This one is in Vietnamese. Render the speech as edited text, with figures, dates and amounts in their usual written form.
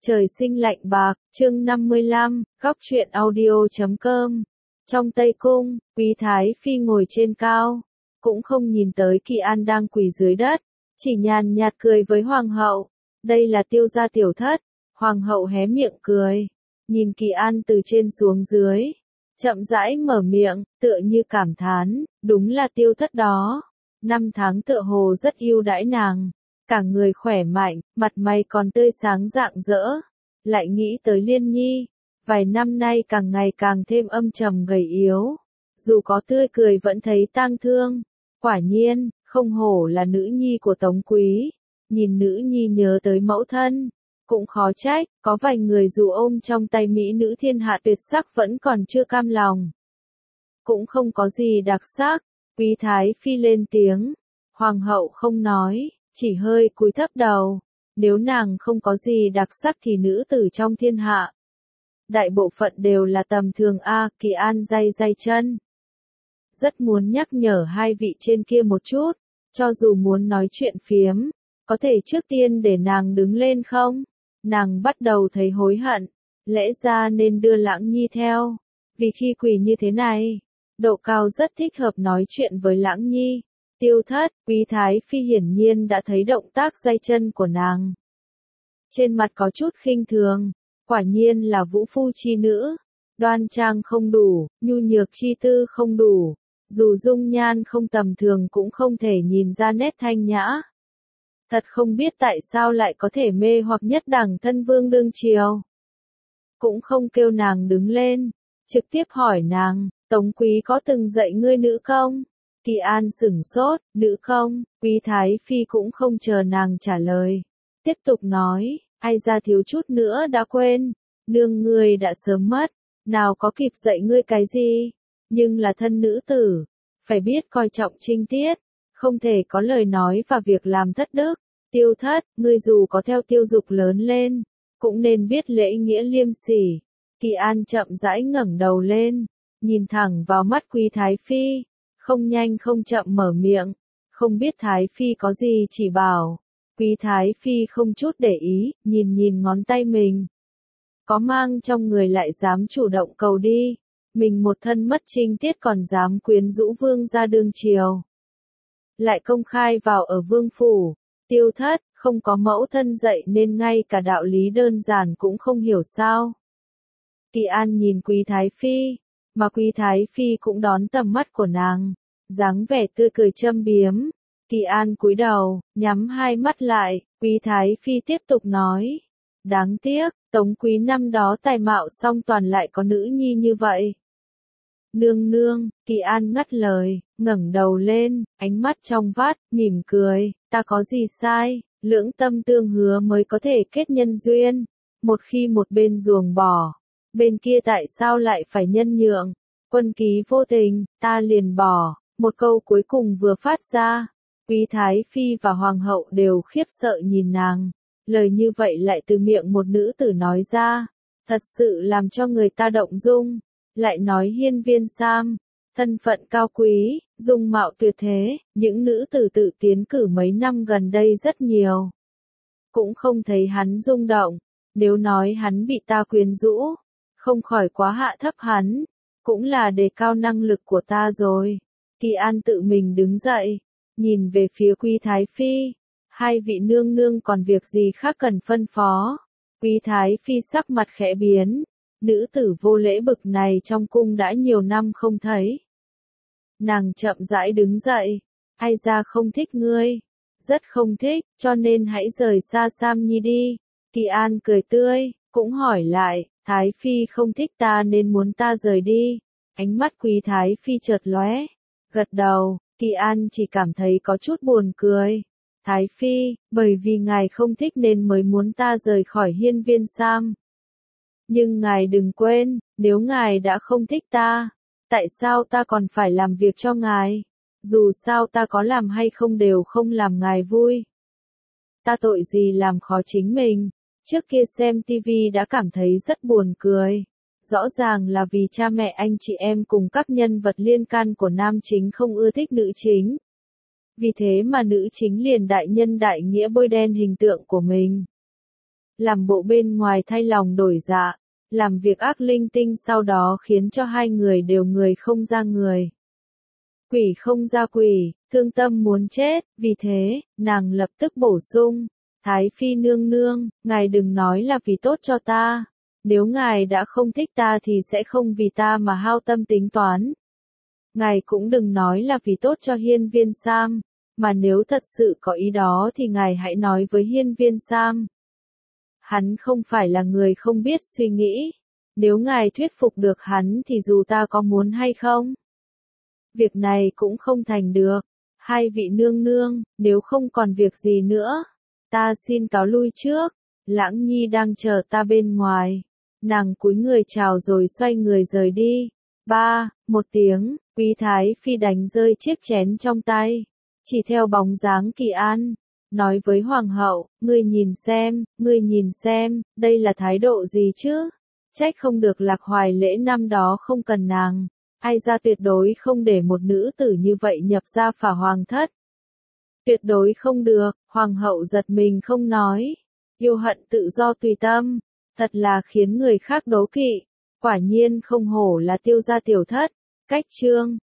Trời sinh lạnh bạc, chương 55, góc truyện audio.com. Trong Tây Cung, Quý Thái Phi ngồi trên cao, cũng không nhìn tới Kỳ An đang quỳ dưới đất, chỉ nhàn nhạt cười với Hoàng hậu. Đây là Tiêu gia tiểu thất. Hoàng hậu hé miệng cười, nhìn Kỳ An từ trên xuống dưới, chậm rãi mở miệng, tựa như cảm thán, đúng là Tiêu thất đó. 5 tháng tựa hồ rất yêu đãi nàng. Cả người khỏe mạnh, mặt mày còn tươi sáng rạng rỡ. Lại nghĩ tới Liên Nhi, vài năm nay càng ngày càng thêm âm trầm gầy yếu. Dù có tươi cười vẫn thấy tang thương. Quả nhiên, không hổ là nữ nhi của Tống Quý. Nhìn nữ nhi nhớ tới mẫu thân. Cũng khó trách, có vài người dù ôm trong tay mỹ nữ thiên hạ tuyệt sắc vẫn còn chưa cam lòng. Cũng không có gì đặc sắc. Quý Thái Phi lên tiếng. Hoàng hậu không nói, chỉ hơi cúi thấp đầu. Nếu nàng không có gì đặc sắc thì nữ tử trong thiên hạ đại bộ phận đều là tầm thường a. Kỳ An day day chân. Rất muốn nhắc nhở hai vị trên kia một chút, cho dù muốn nói chuyện phiếm, có thể trước tiên để nàng đứng lên không? Nàng bắt đầu thấy hối hận, lẽ ra nên đưa Lãng Nhi theo, vì khi quỳ như thế này, độ cao rất thích hợp nói chuyện với Lãng Nhi. Tiêu thất, Quý Thái Phi hiển nhiên đã thấy động tác day chân của nàng. Trên mặt có chút khinh thường, quả nhiên là vũ phu chi nữ, đoan trang không đủ, nhu nhược chi tư không đủ, dù dung nhan không tầm thường cũng không thể nhìn ra nét thanh nhã. Thật không biết tại sao lại có thể mê hoặc nhất đẳng thân vương đương triều. Cũng không kêu nàng đứng lên, trực tiếp hỏi nàng, Tống Quý có từng dạy ngươi nữ công? Kỳ An sửng sốt, nữ công. Quý Thái Phi cũng không chờ nàng trả lời. Tiếp tục nói, ai ra thiếu chút nữa đã quên, nương ngươi đã sớm mất, nào có kịp dạy ngươi cái gì, nhưng là thân nữ tử, phải biết coi trọng trinh tiết, không thể có lời nói và việc làm thất đức. Tiêu thất, ngươi dù có theo Tiêu Dục lớn lên, cũng nên biết lễ nghĩa liêm sỉ. Kỳ An chậm rãi ngẩng đầu lên, nhìn thẳng vào mắt Quý Thái Phi, không nhanh không chậm mở miệng, không biết Thái Phi có gì chỉ bảo. Quý Thái Phi không chút để ý, nhìn ngón tay mình. Có mang trong người lại dám chủ động cầu đi. Mình một thân mất trinh tiết còn dám quyến rũ vương gia đương triều. Lại công khai vào ở vương phủ. Tiêu thất, không có mẫu thân dạy nên ngay cả đạo lý đơn giản cũng không hiểu sao. Kỳ An nhìn Quý Thái Phi, mà Quý Thái Phi cũng đón tầm mắt của nàng. Dáng vẻ tươi cười châm biếm. Kỳ An cúi đầu, nhắm hai mắt lại, Quý Thái Phi tiếp tục nói. Đáng tiếc, Tống Quý năm đó tài mạo song toàn lại có nữ nhi như vậy. Nương nương, Kỳ An ngắt lời, ngẩng đầu lên, ánh mắt trong vắt, mỉm cười, ta có gì sai, lưỡng tâm tương hứa mới có thể kết nhân duyên. Một khi một bên ruồng bỏ, bên kia tại sao lại phải nhân nhượng? Quân ký vô tình, ta liền bỏ. Một câu cuối cùng vừa phát ra. Quý Thái Phi và Hoàng hậu đều khiếp sợ nhìn nàng. Lời như vậy lại từ miệng một nữ tử nói ra. Thật sự làm cho người ta động dung. Lại nói hiên viên Sam. Thân phận cao quý, dung mạo tuyệt thế. Những nữ tử tự tiến cử mấy năm gần đây rất nhiều. Cũng không thấy hắn rung động. Nếu nói hắn bị ta quyến rũ, không khỏi quá hạ thấp hắn. Cũng là đề cao năng lực của ta rồi. Kỳ An tự mình đứng dậy, nhìn về phía Quý Thái Phi. Hai vị nương nương còn việc gì khác cần phân phó? Quý Thái Phi sắc mặt khẽ biến. Nữ tử vô lễ bực này trong cung đã nhiều năm không thấy. Nàng chậm rãi đứng dậy. Ai ra không thích ngươi? Rất không thích, cho nên hãy rời xa Sam Nhi đi. Kỳ An cười tươi, cũng hỏi lại, Thái Phi không thích ta nên muốn ta rời đi. Ánh mắt Quý Thái Phi chợt lóe. Gật đầu, Kỳ An chỉ cảm thấy có chút buồn cười. Thái Phi, bởi vì ngài không thích nên mới muốn ta rời khỏi hiên viên Sam. Nhưng ngài đừng quên, nếu ngài đã không thích ta, tại sao ta còn phải làm việc cho ngài? Dù sao ta có làm hay không đều không làm ngài vui. Ta tội gì làm khó chính mình? Trước kia xem TV đã cảm thấy rất buồn cười. Rõ ràng là vì cha mẹ anh chị em cùng các nhân vật liên can của nam chính không ưa thích nữ chính. Vì thế mà nữ chính liền đại nhân đại nghĩa bôi đen hình tượng của mình. làm bộ bên ngoài thay lòng đổi dạ, làm việc ác linh tinh sau đó khiến cho hai người đều người không ra người. Quỷ không ra quỷ, thương tâm muốn chết, vì thế, nàng lập tức bổ sung, Thái Phi nương nương, ngài đừng nói là vì tốt cho ta, nếu ngài đã không thích ta thì sẽ không vì ta mà hao tâm tính toán. Ngài cũng đừng nói là vì tốt cho Hiên Viên Sam, mà nếu thật sự có ý đó thì ngài hãy nói với Hiên Viên Sam. Hắn không phải là người không biết suy nghĩ, nếu ngài thuyết phục được hắn thì dù ta có muốn hay không, việc này cũng không thành được. Hai vị nương nương, nếu không còn việc gì nữa, ta xin cáo lui trước, Lãng Nhi đang chờ ta bên ngoài. Nàng cúi người chào rồi xoay người rời đi. Một tiếng, Quý Thái Phi đánh rơi chiếc chén trong tay, chỉ theo bóng dáng Kỳ An, nói với Hoàng hậu, ngươi nhìn xem, đây là thái độ gì chứ? Trách không được Lạc Hoài Lễ năm đó không cần nàng, ai ra tuyệt đối không để một nữ tử như vậy nhập gia phả hoàng thất. Tuyệt đối không được, Hoàng hậu giật mình không nói, yêu hận tự do tùy tâm, thật là khiến người khác đố kỵ, quả nhiên không hổ là Tiêu gia tiểu thất. Cách chương